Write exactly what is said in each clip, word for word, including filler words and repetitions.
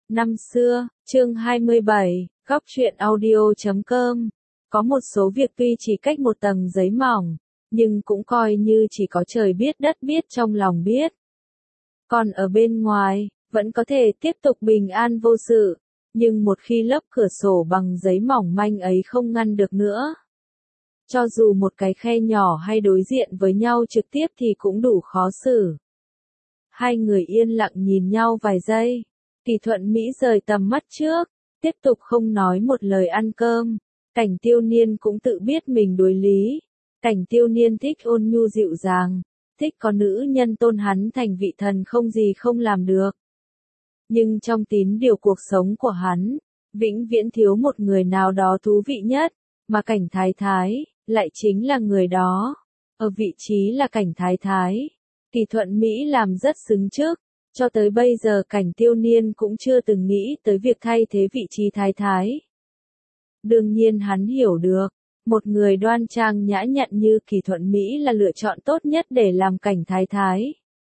Năm xưa, chương hai mươi bảy, góc truyện audio chấm com. Có một số việc tuy chỉ cách một tầng giấy mỏng, nhưng cũng coi như chỉ có trời biết đất biết trong lòng biết. Còn ở bên ngoài, vẫn có thể tiếp tục bình an vô sự, nhưng một khi lớp cửa sổ bằng giấy mỏng manh ấy không ngăn được nữa, cho dù một cái khe nhỏ hay đối diện với nhau trực tiếp thì cũng đủ khó xử. Hai người yên lặng nhìn nhau vài giây. Kỳ Thuận Mỹ rời tầm mắt trước, tiếp tục không nói một lời ăn cơm. Cảnh Tiêu Niên cũng tự biết mình đối lý. Cảnh Tiêu Niên thích ôn nhu dịu dàng, thích có nữ nhân tôn hắn thành vị thần không gì không làm được. Nhưng trong tín điều cuộc sống của hắn, vĩnh viễn thiếu một người nào đó thú vị nhất, mà Cảnh Thái Thái lại chính là người đó. Ở vị trí là Cảnh Thái Thái, Kỳ Thuận Mỹ làm rất xứng trước. Cho tới bây giờ Cảnh Tiêu Niên cũng chưa từng nghĩ tới việc thay thế vị trí thái thái. Đương nhiên hắn hiểu được, một người đoan trang nhã nhặn như Kỳ Thuận Mỹ là lựa chọn tốt nhất để làm Cảnh Thái Thái.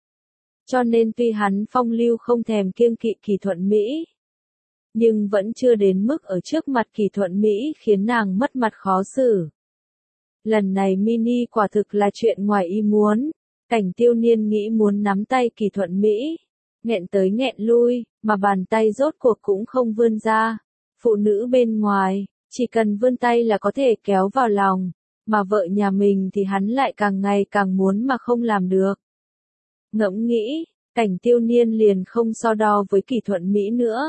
Cho nên tuy hắn phong lưu không thèm kiêng kỵ Kỳ Thuận Mỹ, nhưng vẫn chưa đến mức ở trước mặt Kỳ Thuận Mỹ khiến nàng mất mặt khó xử. Lần này mini quả thực là chuyện ngoài ý muốn. Cảnh Tiêu Niên nghĩ muốn nắm tay Kỳ Thuận Mỹ, nghẹn tới nghẹn lui, mà bàn tay rốt cuộc cũng không vươn ra. Phụ nữ bên ngoài, chỉ cần vươn tay là có thể kéo vào lòng, mà vợ nhà mình thì hắn lại càng ngày càng muốn mà không làm được. Ngẫm nghĩ, Cảnh Tiêu Niên liền không so đo với Kỳ Thuận Mỹ nữa.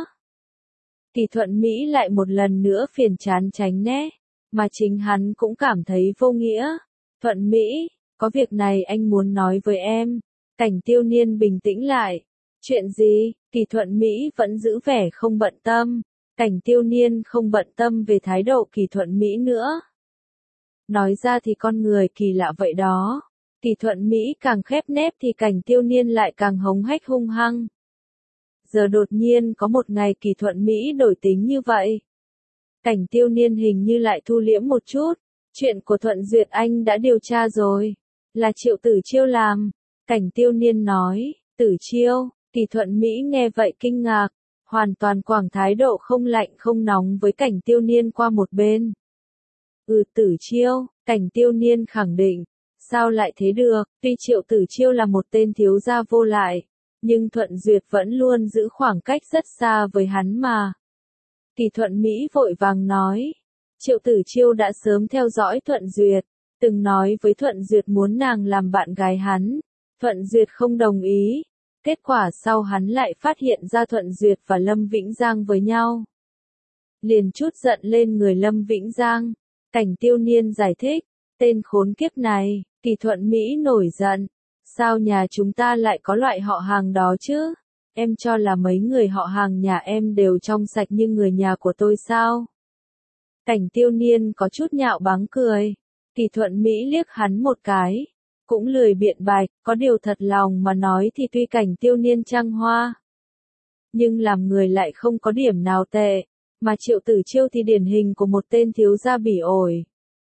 Kỳ Thuận Mỹ lại một lần nữa phiền chán tránh né, mà chính hắn cũng cảm thấy vô nghĩa. Thuận Mỹ, có việc này anh muốn nói với em. Cảnh Tiêu Niên bình tĩnh lại. Chuyện gì? Kỳ Thuận Mỹ vẫn giữ vẻ không bận tâm. Cảnh Tiêu Niên không bận tâm về thái độ Kỳ Thuận Mỹ nữa. Nói ra thì con người kỳ lạ vậy đó. Kỳ Thuận Mỹ càng khép nép thì Cảnh Tiêu Niên lại càng hống hách hung hăng. Giờ đột nhiên có một ngày Kỳ Thuận Mỹ đổi tính như vậy. Cảnh Tiêu Niên hình như lại thu liễm một chút. Chuyện của Thuận Duyệt anh đã điều tra rồi. Là Triệu Tử Chiêu làm. Cảnh Tiêu Niên nói. Tử Chiêu. Kỳ Thuận Mỹ nghe vậy kinh ngạc, hoàn toàn quảng thái độ không lạnh không nóng với Cảnh Tiêu Niên qua một bên. Ừ, Tử Chiêu. Cảnh Tiêu Niên khẳng định. Sao lại thế được? Tuy Triệu Tử Chiêu là một tên thiếu gia vô lại, nhưng Thuận Duyệt vẫn luôn giữ khoảng cách rất xa với hắn mà. Kỳ Thuận Mỹ vội vàng nói. Triệu Tử Chiêu đã sớm theo dõi Thuận Duyệt, từng nói với Thuận Duyệt muốn nàng làm bạn gái hắn. Thuận Duyệt không đồng ý. Kết quả sau hắn lại phát hiện ra Thuận Duyệt và Lâm Vĩnh Giang với nhau. Liền chút giận lên người Lâm Vĩnh Giang. Cảnh Tiêu Niên giải thích. Tên khốn kiếp này. Kỳ Thuận Mỹ nổi giận. Sao nhà chúng ta lại có loại họ hàng đó chứ? Em cho là mấy người họ hàng nhà em đều trong sạch như người nhà của tôi sao? Cảnh Tiêu Niên có chút nhạo báng cười. Kỳ Thuận Mỹ liếc hắn một cái. Cũng lười biện bạch, có điều thật lòng mà nói thì tuy Cảnh Tiêu Niên trăng hoa, nhưng làm người lại không có điểm nào tệ, mà Triệu Tử Chiêu thì điển hình của một tên thiếu gia bỉ ổi.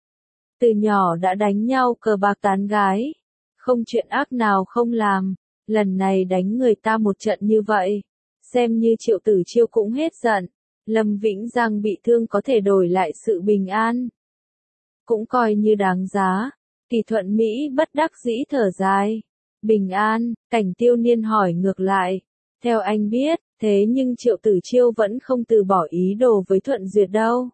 Từ nhỏ đã đánh nhau cờ bạc tán gái, không chuyện ác nào không làm, lần này đánh người ta một trận như vậy, xem như Triệu Tử Chiêu cũng hết giận. Lâm Vĩnh Giang bị thương có thể đổi lại sự bình an, cũng coi như đáng giá. Kỳ Thuận Mỹ bất đắc dĩ thở dài. Bình an, Cảnh Tiêu Niên hỏi ngược lại. Theo anh biết, thế nhưng Triệu Tử Chiêu vẫn không từ bỏ ý đồ với Thuận Duyệt đâu.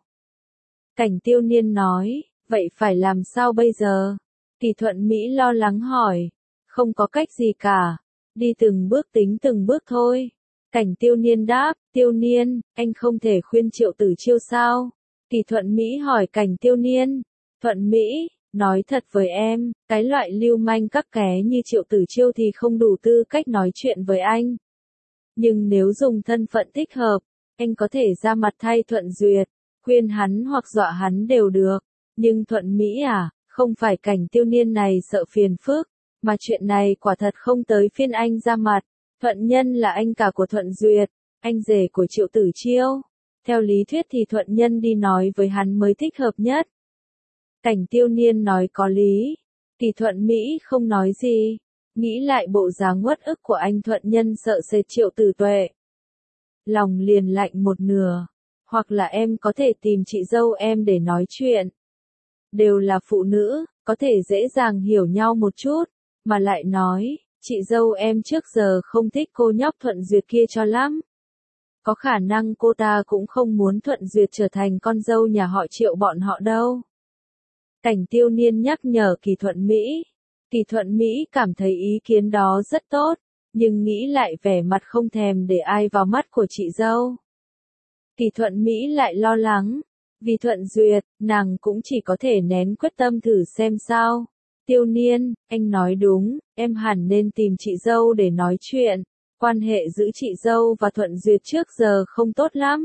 Cảnh Tiêu Niên nói, vậy phải làm sao bây giờ? Kỳ Thuận Mỹ lo lắng hỏi. Không có cách gì cả. Đi từng bước tính từng bước thôi. Cảnh Tiêu Niên đáp, Tiêu Niên, anh không thể khuyên Triệu Tử Chiêu sao? Kỳ Thuận Mỹ hỏi Cảnh Tiêu Niên. Thuận Mỹ, nói thật với em, cái loại lưu manh các ké như Triệu Tử Chiêu thì không đủ tư cách nói chuyện với anh. Nhưng nếu dùng thân phận thích hợp, anh có thể ra mặt thay Thuận Duyệt, khuyên hắn hoặc dọa hắn đều được. Nhưng Thuận Mỹ à, không phải Cảnh Tiêu Niên này sợ phiền phức, mà chuyện này quả thật không tới phiên anh ra mặt. Thuận Nhân là anh cả của Thuận Duyệt, anh rể của Triệu Tử Chiêu. Theo lý thuyết thì Thuận Nhân đi nói với hắn mới thích hợp nhất. Cảnh Tiêu Niên nói có lý. Kỳ Thuận Mỹ không nói gì. Nghĩ lại bộ dáng uất ức của anh Thuận Nhân sợ sệt Triệu Tử Tuệ. lòng liền lạnh một nửa. Hoặc là em có thể tìm chị dâu em để nói chuyện. Đều là phụ nữ, có thể dễ dàng hiểu nhau một chút, mà lại nói, chị dâu em trước giờ không thích cô nhóc Thuận Duyệt kia cho lắm. Có khả năng cô ta cũng không muốn Thuận Duyệt trở thành con dâu nhà họ Triệu bọn họ đâu. Cảnh Tiêu Niên nhắc nhở Kỳ Thuận Mỹ. Kỳ Thuận Mỹ cảm thấy ý kiến đó rất tốt, nhưng nghĩ lại vẻ mặt không thèm để ai vào mắt của chị dâu. Kỳ Thuận Mỹ lại lo lắng, vì Thuận Duyệt, nàng cũng chỉ có thể nén quyết tâm thử xem sao. Tiêu Niên, anh nói đúng, em hẳn nên tìm chị dâu để nói chuyện. Quan hệ giữa chị dâu và Thuận Duyệt trước giờ không tốt lắm.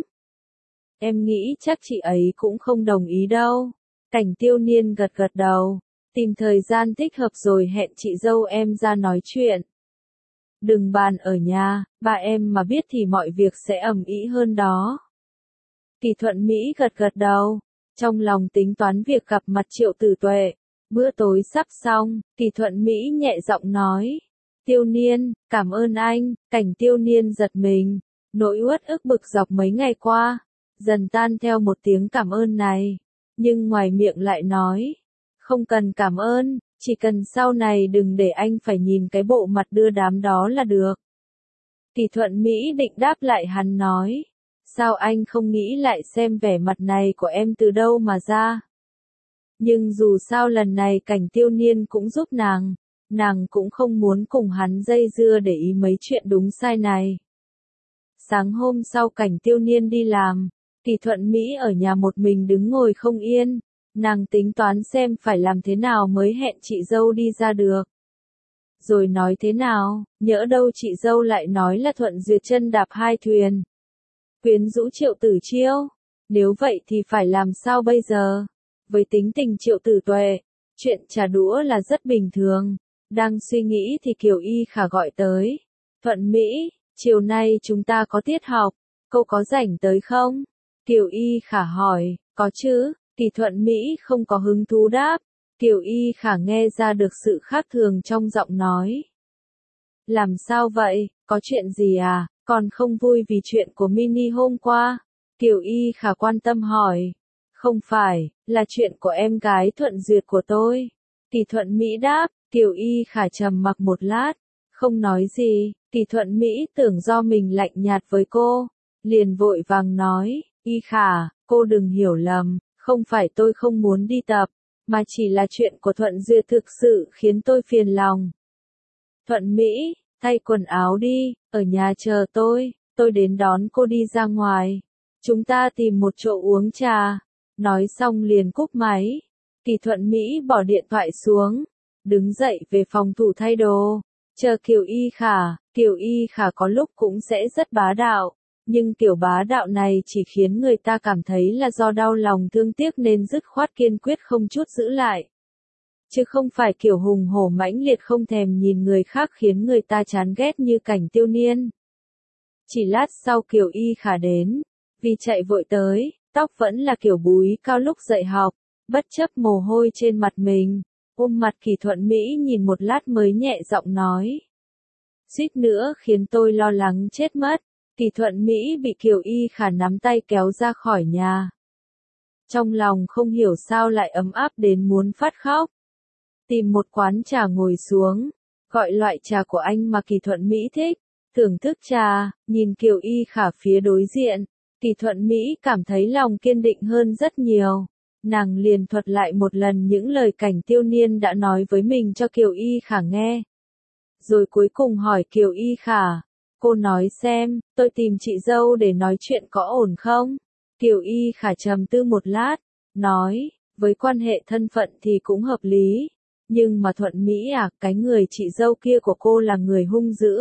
Em nghĩ chắc chị ấy cũng không đồng ý đâu. Cảnh Tiêu Niên gật gật đầu, tìm thời gian thích hợp rồi hẹn chị dâu em ra nói chuyện. Đừng bàn ở nhà, ba em mà biết thì mọi việc sẽ ầm ĩ hơn đó. Kỳ Thuận Mỹ gật gật đầu, trong lòng tính toán việc gặp mặt Triệu Tử Tuệ. Bữa tối sắp xong, Kỳ Thuận Mỹ nhẹ giọng nói. Tiêu Niên, cảm ơn anh. Cảnh Tiêu Niên giật mình, nỗi uất ức bực dọc mấy ngày qua, dần tan theo một tiếng cảm ơn này. Nhưng ngoài miệng lại nói, không cần cảm ơn, chỉ cần sau này đừng để anh phải nhìn cái bộ mặt đưa đám đó là được. Kỳ Thuận Mỹ định đáp lại hắn nói, sao anh không nghĩ lại xem vẻ mặt này của em từ đâu mà ra. Nhưng dù sao lần này Cảnh Tiêu Niên cũng giúp nàng, nàng cũng không muốn cùng hắn dây dưa để ý mấy chuyện đúng sai này. Sáng hôm sau Cảnh Tiêu Niên đi làm, Kỳ Thuận Mỹ ở nhà một mình đứng ngồi không yên, nàng tính toán xem phải làm thế nào mới hẹn chị dâu đi ra được. Rồi nói thế nào, nhỡ đâu chị dâu lại nói là Thuận Duyệt chân đạp hai thuyền. Quyến rũ Triệu Tử Chiêu, nếu vậy thì phải làm sao bây giờ? Với tính tình Triệu Tử Tuệ, chuyện trả đũa là rất bình thường. Đang suy nghĩ thì Kiều Y Khả gọi tới. Thuận Mỹ, chiều nay chúng ta có tiết học, cô có rảnh tới không? Kiều Y Khả hỏi, có chứ. Kỳ Thuận Mỹ không có hứng thú đáp. Kiều Y Khả nghe ra được sự khác thường trong giọng nói. Làm sao vậy, có chuyện gì à, còn không vui vì chuyện của Mini hôm qua? Kiều Y Khả quan tâm hỏi. Không phải, là chuyện của em gái Thuận Duyệt của tôi. Kỳ Thuận Mỹ đáp. Kiều Y Khả trầm mặc một lát, không nói gì. Kỳ Thuận Mỹ tưởng do mình lạnh nhạt với cô, liền vội vàng nói, Y Khả, cô đừng hiểu lầm, không phải tôi không muốn đi tập, mà chỉ là chuyện của Thuận Duyệt thực sự khiến tôi phiền lòng. Thuận Mỹ, thay quần áo đi, ở nhà chờ tôi, tôi đến đón cô đi ra ngoài. Chúng ta tìm một chỗ uống trà. Nói xong liền cúp máy. Kỳ Thuận Mỹ bỏ điện thoại xuống, đứng dậy về phòng thủ thay đồ, chờ Kiều Y Khả. Kiều Y Khả có lúc cũng sẽ rất bá đạo, nhưng kiểu bá đạo này chỉ khiến người ta cảm thấy là do đau lòng thương tiếc nên dứt khoát kiên quyết không chút giữ lại. Chứ không phải kiểu hùng hổ mãnh liệt không thèm nhìn người khác khiến người ta chán ghét như Cảnh Tiêu Niên. Chỉ lát sau Kiều Y Khả đến, vì chạy vội tới, tóc vẫn là kiểu búi cao lúc dậy học, bất chấp mồ hôi trên mặt mình. Ôm mặt Kỳ Thuận Mỹ nhìn một lát mới nhẹ giọng nói. Suýt nữa khiến tôi lo lắng chết mất. Kỳ Thuận Mỹ bị Kiều Y Khả nắm tay kéo ra khỏi nhà. Trong lòng không hiểu sao lại ấm áp đến muốn phát khóc. Tìm một quán trà ngồi xuống, gọi loại trà của anh mà Kỳ Thuận Mỹ thích. Thưởng thức trà, nhìn Kiều Y Khả phía đối diện. Kỳ Thuận Mỹ cảm thấy lòng kiên định hơn rất nhiều. Nàng liền thuật lại một lần những lời Cảnh Tiêu Niên đã nói với mình cho Kiều Y Khả nghe. Rồi cuối cùng hỏi Kiều Y Khả, cô nói xem, tôi tìm chị dâu để nói chuyện có ổn không? Kiều Y Khả trầm tư một lát, nói, với quan hệ thân phận thì cũng hợp lý. Nhưng mà Thuận Mỹ à, cái người chị dâu kia của cô là người hung dữ.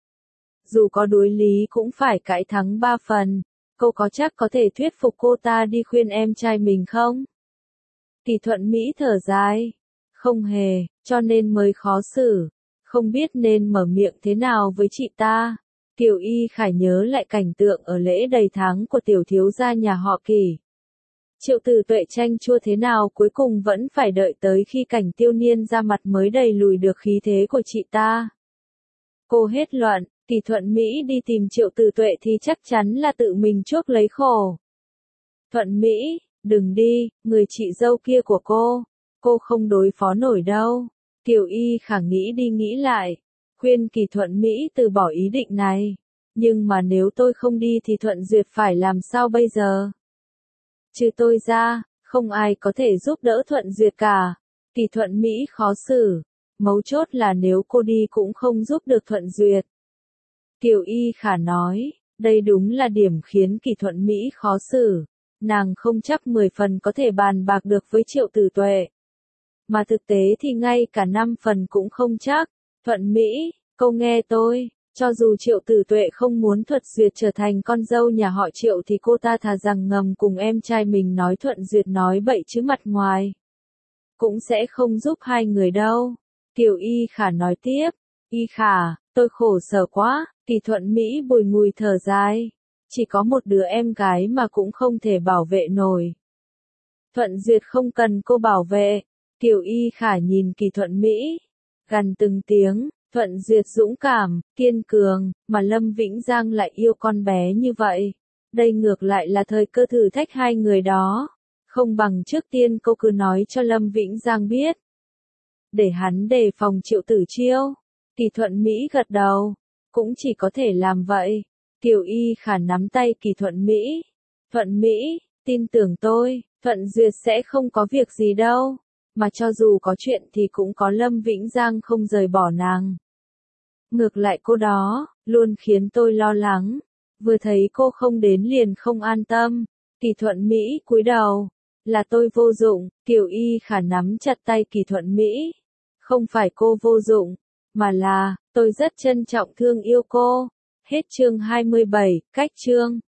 Dù có đối lý cũng phải cãi thắng ba phần. Cô có chắc có thể thuyết phục cô ta đi khuyên em trai mình không? Kỳ Thuận Mỹ thở dài. Không hề, cho nên mới khó xử. Không biết nên mở miệng thế nào với chị ta. Kiều Y Khả nhớ lại cảnh tượng ở lễ đầy tháng của tiểu thiếu gia nhà họ Kỳ. Triệu Tử Tuệ tranh chua thế nào cuối cùng vẫn phải đợi tới khi Cảnh Tiêu Niên ra mặt mới đẩy lùi được khí thế của chị ta. Cô hết luận, Kỳ Thuận Mỹ đi tìm Triệu Tử Tuệ thì chắc chắn là tự mình chuốc lấy khổ. Thuận Mỹ, đừng đi, người chị dâu kia của cô, cô không đối phó nổi đâu. Kiều Y Khả nghĩ đi nghĩ lại, khuyên Kỳ Thuận Mỹ từ bỏ ý định này. Nhưng mà nếu tôi không đi thì Thuận Duyệt phải làm sao bây giờ? Trừ tôi ra, không ai có thể giúp đỡ Thuận Duyệt cả. Kỳ Thuận Mỹ khó xử. Mấu chốt là nếu cô đi cũng không giúp được Thuận Duyệt. Kiều Y Khả nói, đây đúng là điểm khiến Kỳ Thuận Mỹ khó xử. Nàng không chắc mười phần có thể bàn bạc được với Triệu Tử Tuệ. Mà thực tế thì ngay cả năm phần cũng không chắc. Thuận Mỹ, cô nghe tôi, cho dù Triệu Tử Tuệ không muốn Thuận Duyệt trở thành con dâu nhà họ Triệu thì cô ta thà rằng ngầm cùng em trai mình nói Thuận Duyệt nói bậy chứ mặt ngoài. Cũng sẽ không giúp hai người đâu. Kiều Y Khả nói tiếp, Y Khả, tôi khổ sở quá. Kỳ Thuận Mỹ bùi ngùi thở dài. Chỉ có một đứa em gái mà cũng không thể bảo vệ nổi. Thuận Duyệt không cần cô bảo vệ. Kiều Y Khả nhìn Kỳ Thuận Mỹ, gằn từng tiếng, Thuận Duyệt dũng cảm, kiên cường, mà Lâm Vĩnh Giang lại yêu con bé như vậy. Đây ngược lại là thời cơ thử thách hai người đó. Không bằng trước tiên cô cứ nói cho Lâm Vĩnh Giang biết. Để hắn đề phòng Triệu Tử Chiêu. Kỳ Thuận Mỹ gật đầu. Cũng chỉ có thể làm vậy. Kiều Y Khả nắm tay Kỳ Thuận Mỹ. Thuận Mỹ, tin tưởng tôi, Thuận Duyệt sẽ không có việc gì đâu. Mà cho dù có chuyện thì cũng có Lâm Vĩnh Giang không rời bỏ nàng. Ngược lại cô đó, luôn khiến tôi lo lắng. Vừa thấy cô không đến liền không an tâm. Kỳ Thuận Mỹ cúi đầu. Là tôi vô dụng. Kiều Y Khả nắm chặt tay Kỳ Thuận Mỹ. Không phải cô vô dụng, mà là, tôi rất trân trọng thương yêu cô. Hết chương hai mươi bảy, cách chương.